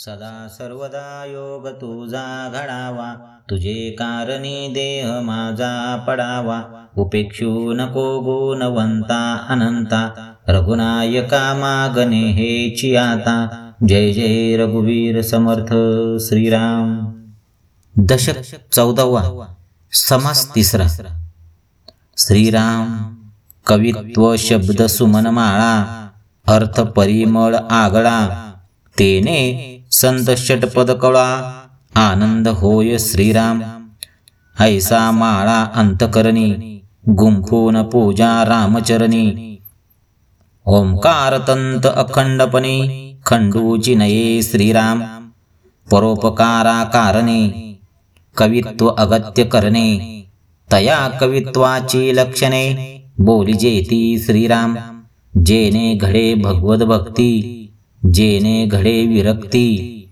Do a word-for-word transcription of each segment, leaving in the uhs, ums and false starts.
सदा सर्वदा योग तुझा घडावा, तुझे कारणी देह माझा पडावा. उपेक्षू नको गुणवंता अनंता, रघुनायका मागणे हेची आता. जय जय रघुवीर समर्थ श्रीराम. दशक चौदावा. समास तिसरा. श्रीराम कवित्व शब्द सुमन माळा, अर्थ परिमळ आगळा. तेने संत षटपद कळा, आनंद होय श्रीराम. ऐसा माळा अंतकरणी, गुंफून पूजा रामचरणी. ओंकार तंत अखंडपणे, खंडूची नये श्रीराम. परोपकारा कारणे, कवित्व अगत्य करणे. तया कवित्वाची लक्षणे, बोलिजेती श्रीराम. जेने घडे भगवद भक्ती, जेने घडे विरक्ती.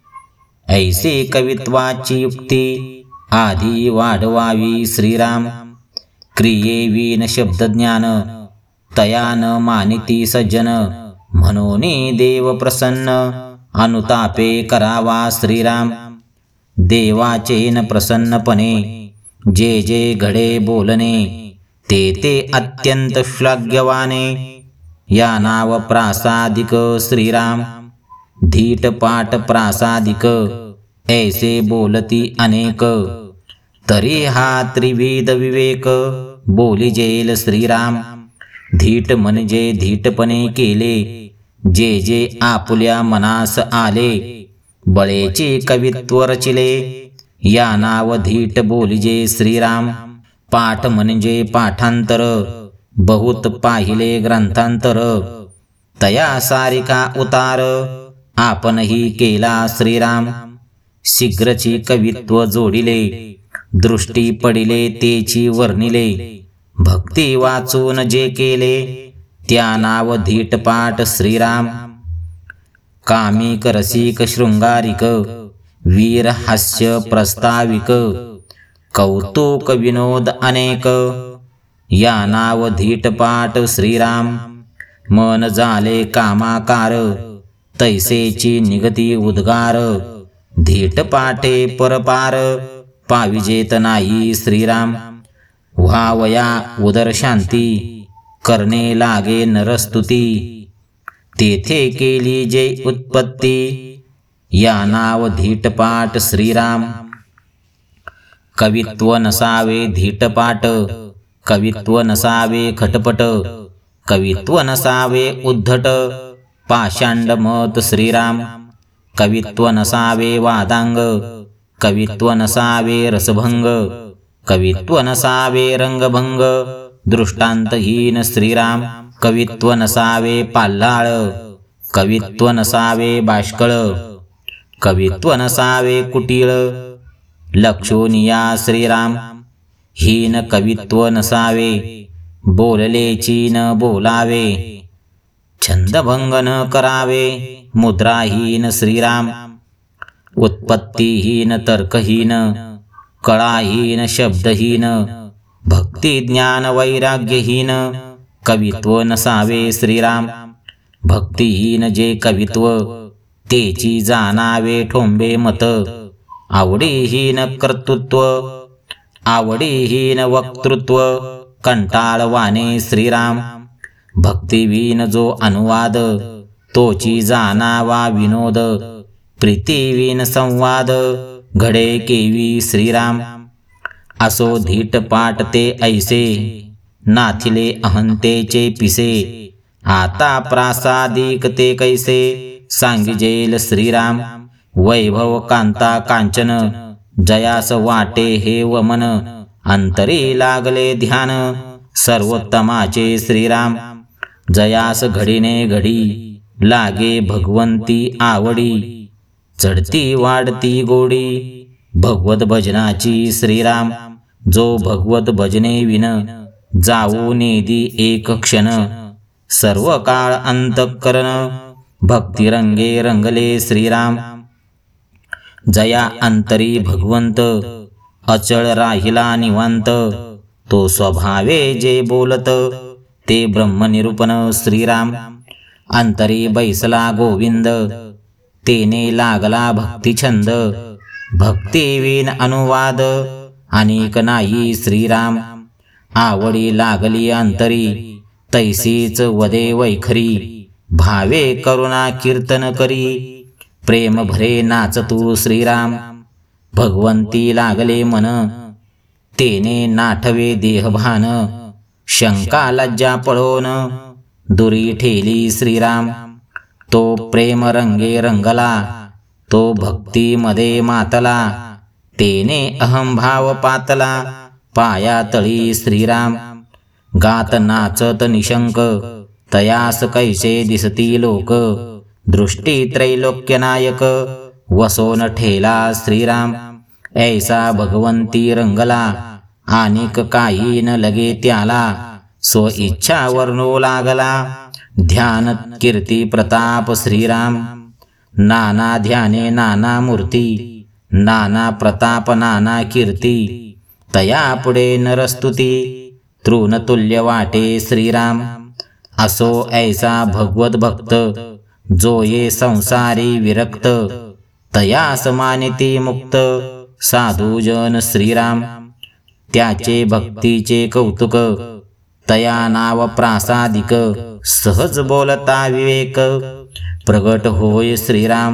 ऐसे कवित्वाची युक्ती, आधी वाढवावी श्रीराम. क्रियेविन शब्दज्ञान, तया न मानिती सज्जन. म्हणून देव प्रसन्न, अनुतापे करावा श्रीराम. देवाचे न प्रसन्नपणे, जे जे घडे बोलणे. ते ते अत्यंत श्लाघ्यवाने, या नाव प्रासादिक श्रीराम. धीट पाठ प्रासादिक, ऐसे बोलती अनेक. तरी हा त्रिविध विवेक, बोलिजेल श्रीराम. धीट म्हणजे धीटपणे केले, जे जे आपुल्या मनास आले. बळेचे कवित्व रचिले, या नाव धीट बोलिजे श्रीराम. पाठ म्हणजे पाठांतर, बहुत पाहिले ग्रंथांतर. तया सारिका उतार, आपणही केला श्रीराम. शीघ्रची कवित्व जोडिले, दृष्टी पडिले तेची वर्णिले. भक्ती वाचून जे केले, त्या नाव धीट पाठ श्रीराम. कामिक रसिक शृंगारिक, वीर हास्य प्रस्ताविक. कौतुक विनोद अनेक, या नाव धीट पाठ श्रीराम. मन झाले कामाकार, तैसेची निगती उद्गार. धीट पाठे परपार, पाविजेत नाही श्रीराम. व्हावया उदर शांती, करणे लागे नरस्तुती. तेथे केली जे उत्पत्ती, या नाव धीट पाठ श्रीराम. कवित्व नसावे धीटपाट, कवित्व नसावे खटपट. कवित्व नसावे उद्धट, पाषांड मत श्रीराम. कवित्व नसावे वादांग, कवित्व नसावे रसभंग. कवित्व नसावे रंगभंग, दृष्टांतहीन श्रीराम. कवित्व नसावे पाल्हाळ, कवित्व नसावे बाष्कळ. कवित्व नसावे कुटीळ, लक्षोनिया श्रीराम. हीन कवित्व नसावे, बोललेची न बोलावे. छंदभंग न करावे, मुद्राहीन श्रीराम. उत्पत्तीहीन तर्कहीन, कळाहीन शब्दहीन. भक्ती ज्ञान वैराग्यहीन, कवित्व नसावे श्रीराम. भक्तिहीन जे कवित्व, तेची जाणावे ठोंबे मत. आवडीहीन कर्तृत्व, आवडीहीन वक्तृत्व. कंटाळवाणे श्रीराम. भक्तिवीन जो अनुवाद, तोची जाणावा विनोद. प्रीतिवीन संवाद, घडे केवी श्रीराम. असो धीट पाठ ते ऐसे, नाथिले अहंतेचे पिसे. आता प्रासादिक ते कैसे, सांगिजेल श्रीराम. वैभव कांता कांचन, जयास वाटे हे वमन. अंतरी लागले ध्यान, सर्वोत्तमाचे श्रीराम. जयास घडीने घडी, लागे भगवंती आवडी. चढती वाढती गोडी, भगवत भजनाची श्रीराम. जो भगवत भजने विन, जाऊ नेदी एक क्षण. सर्व काळ अंतःकरण, भक्तिरंगे रंगले श्रीराम. जया अंतरी भगवंत, अचळ राहिला निवांत. तो स्वभावे जे बोलत, ते ब्रह्मनिरूपण श्रीराम. अंतरी बैसला गोविंद, तेने लागला भक्ती छंद, भक्ती विन अनुवाद अनेक नाही श्रीराम. आवडी लागली अंतरी, तैसीच वदे वैखरी, भावे करुणा कीर्तन करी, प्रेम भरे नाच तू श्रीराम. भगवंती लागले मन, तेने नाठवे देहभान, शंका लज्जा पळोन, दुरी ठेली श्रीराम. तो प्रेम रंगे रंगला, तो भक्तीमध्ये मातला, तेने अहंभाव पातला, पाया तळी श्रीराम. गात नाचत निशंक, तयास कैसे दिसती लोक, दृष्टी त्रैलोक्यनायक, वसोन ठेला श्रीराम. ऐसा भगवंती रंगला, आनिक काही न लगे त्याला, सो इच्छा वर्णो लागला, ध्यान कीर्ती प्रताप श्रीराम. नाना ध्याने नाना मूर्ती, नाना प्रताप नाना कीर्ती, तया पुढे नरस्तुती, तृणतुल्य वाटे श्रीराम. असो ऐसा भगवत भक्त, जो ये संसारी विरक्त, तयास मानिती मुक्त, साधुजन श्रीराम. त्याचे भक्तीचे कौतुक, तया नाव प्रासादिक, सहज बोलता विवेक, प्रगट होय श्रीराम.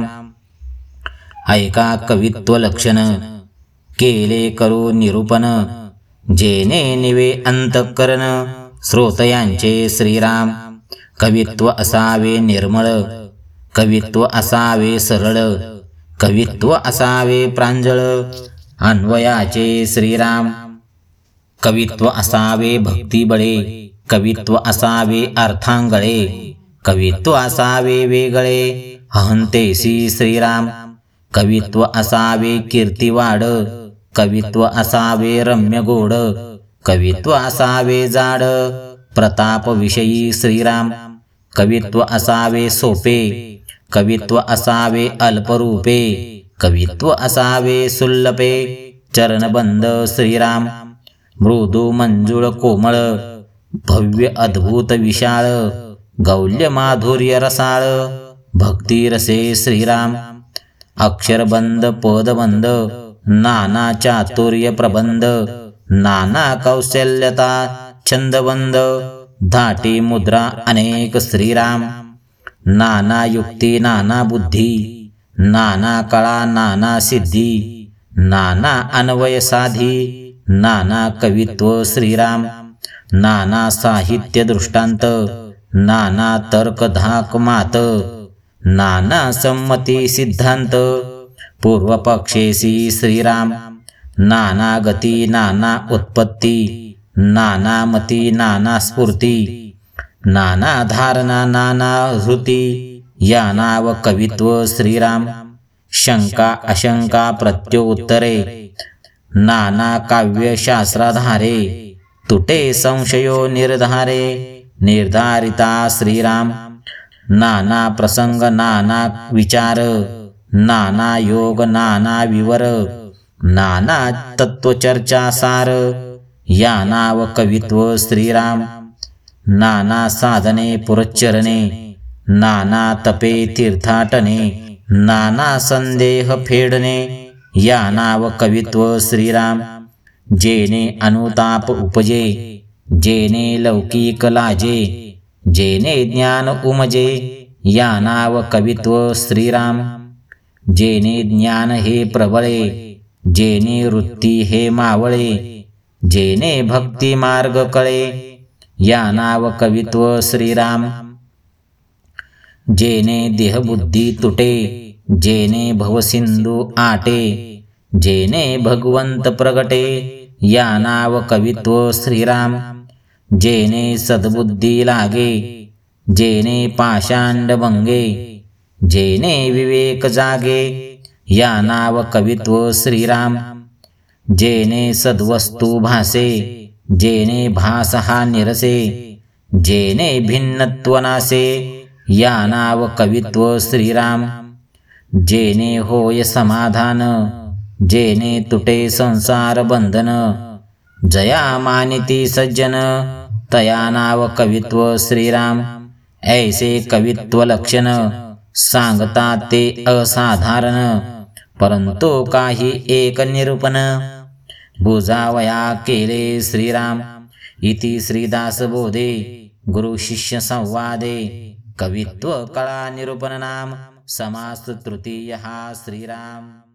ऐका कवित्व लक्षण, केले करू निरूपण, जेने निवे अंतःकरण, श्रोतयांचे श्रीराम. कवित्व असावे निर्मळ, कवित्व असावे सरळ, कवित्व असावे प्रांजळ, अन्वयाचे श्रीराम. कवित्व असावे भक्तिबळे, कवित्व असावे अर्थांगळे, कवित्व असावे वेगळे, अहंतेसी श्रीराम. कवित्व असावे कीर्तिवाड, कवित्व असावे रम्य गोड, कवित्व असावे जाड, प्रताप विषयी श्रीराम. कवित्व असावे सोपे, कवित्व असावे अल्परूपे, कवित्व असावे सुल्लपे, चरणबंद श्रीराम. मृदू मंजुळ कोमळ, भव्य अद्भुत विशाळ, गौल्य माधुर्य रसाळ, भक्तिरसे श्रीराम. अक्षरबंद पदबंद, नाना चातुर्य प्रबंध, नाना कौशल्यता छंदबंद, धाटी मुद्रा अनेक श्रीराम. नाना युक्ती नाना बुद्धी, नाना कळा नाना सिद्धी, नाना अन्वय साधी, नाना कवित्व श्रीराम. नाना साहित्य दृष्टांत, नाना तर्क धाक मात, नाना संमती सिद्धांत, पूर्वपक्षेसी श्रीराम. नाना गती नाना उत्पत्ती, नाना मती नाना स्फूर्ती, नाना धारणा नाना हृती, या नाव कवित्व श्रीराम. शंका अशंका प्रत्युत्तरे, नाना काव्य शास्त्राधारे, तुटे संशयो निर्धारे, निर्धारिता श्रीराम. नाना प्रसंग नाना विचार, नाना योग नाना विवर, नाना तत्वचर्चा सार, या नाव कवित्व श्रीराम. नाना साधने पुरच्चरणे, नाना तपे तीर्थाटने, नाना संदेह फेडणे, या नाव कवित्व श्रीराम. जेने अनुताप उपजे, जेने लौकिक लाजे, जेने ज्ञान उमजे, या नाव कवित्व श्रीराम. जेने ज्ञान हे प्रबळे, जेने वृत्ती हे मावळे, जेने भक्ती मार्ग कळे, या नाव कवित्व श्रीराम. जेने देहबुद्धी तुटे, जेने भवसिंधू आटे, जेने भगवंत प्रगटे, या नाव कवित्व श्रीराम. जेने सद्बुद्धी लागे, जेने पाषांड भंगे, जेने विवेक जागे, या नाव कवित्व श्रीराम. जेने सद्वस्तु भासे, जेने भास हा निरसे, जेने भिन्नत्व नासे, या नाव कवित्व श्रीराम. जेने होय समाधान, जेने तुटे संसार बंधन, जया मानिती सज्जन, तया नाव कवित्व श्रीराम. ऐसे कवित्व लक्षण, सांगता ते असाधारण, परंतु काही एक निरूपण. बुजावया केले श्रीराम इति श्रीदासबोधे, गुरु शिष्य संवादे कवित्व कळा निरूपण नाम. समास तृतीय श्रीराम.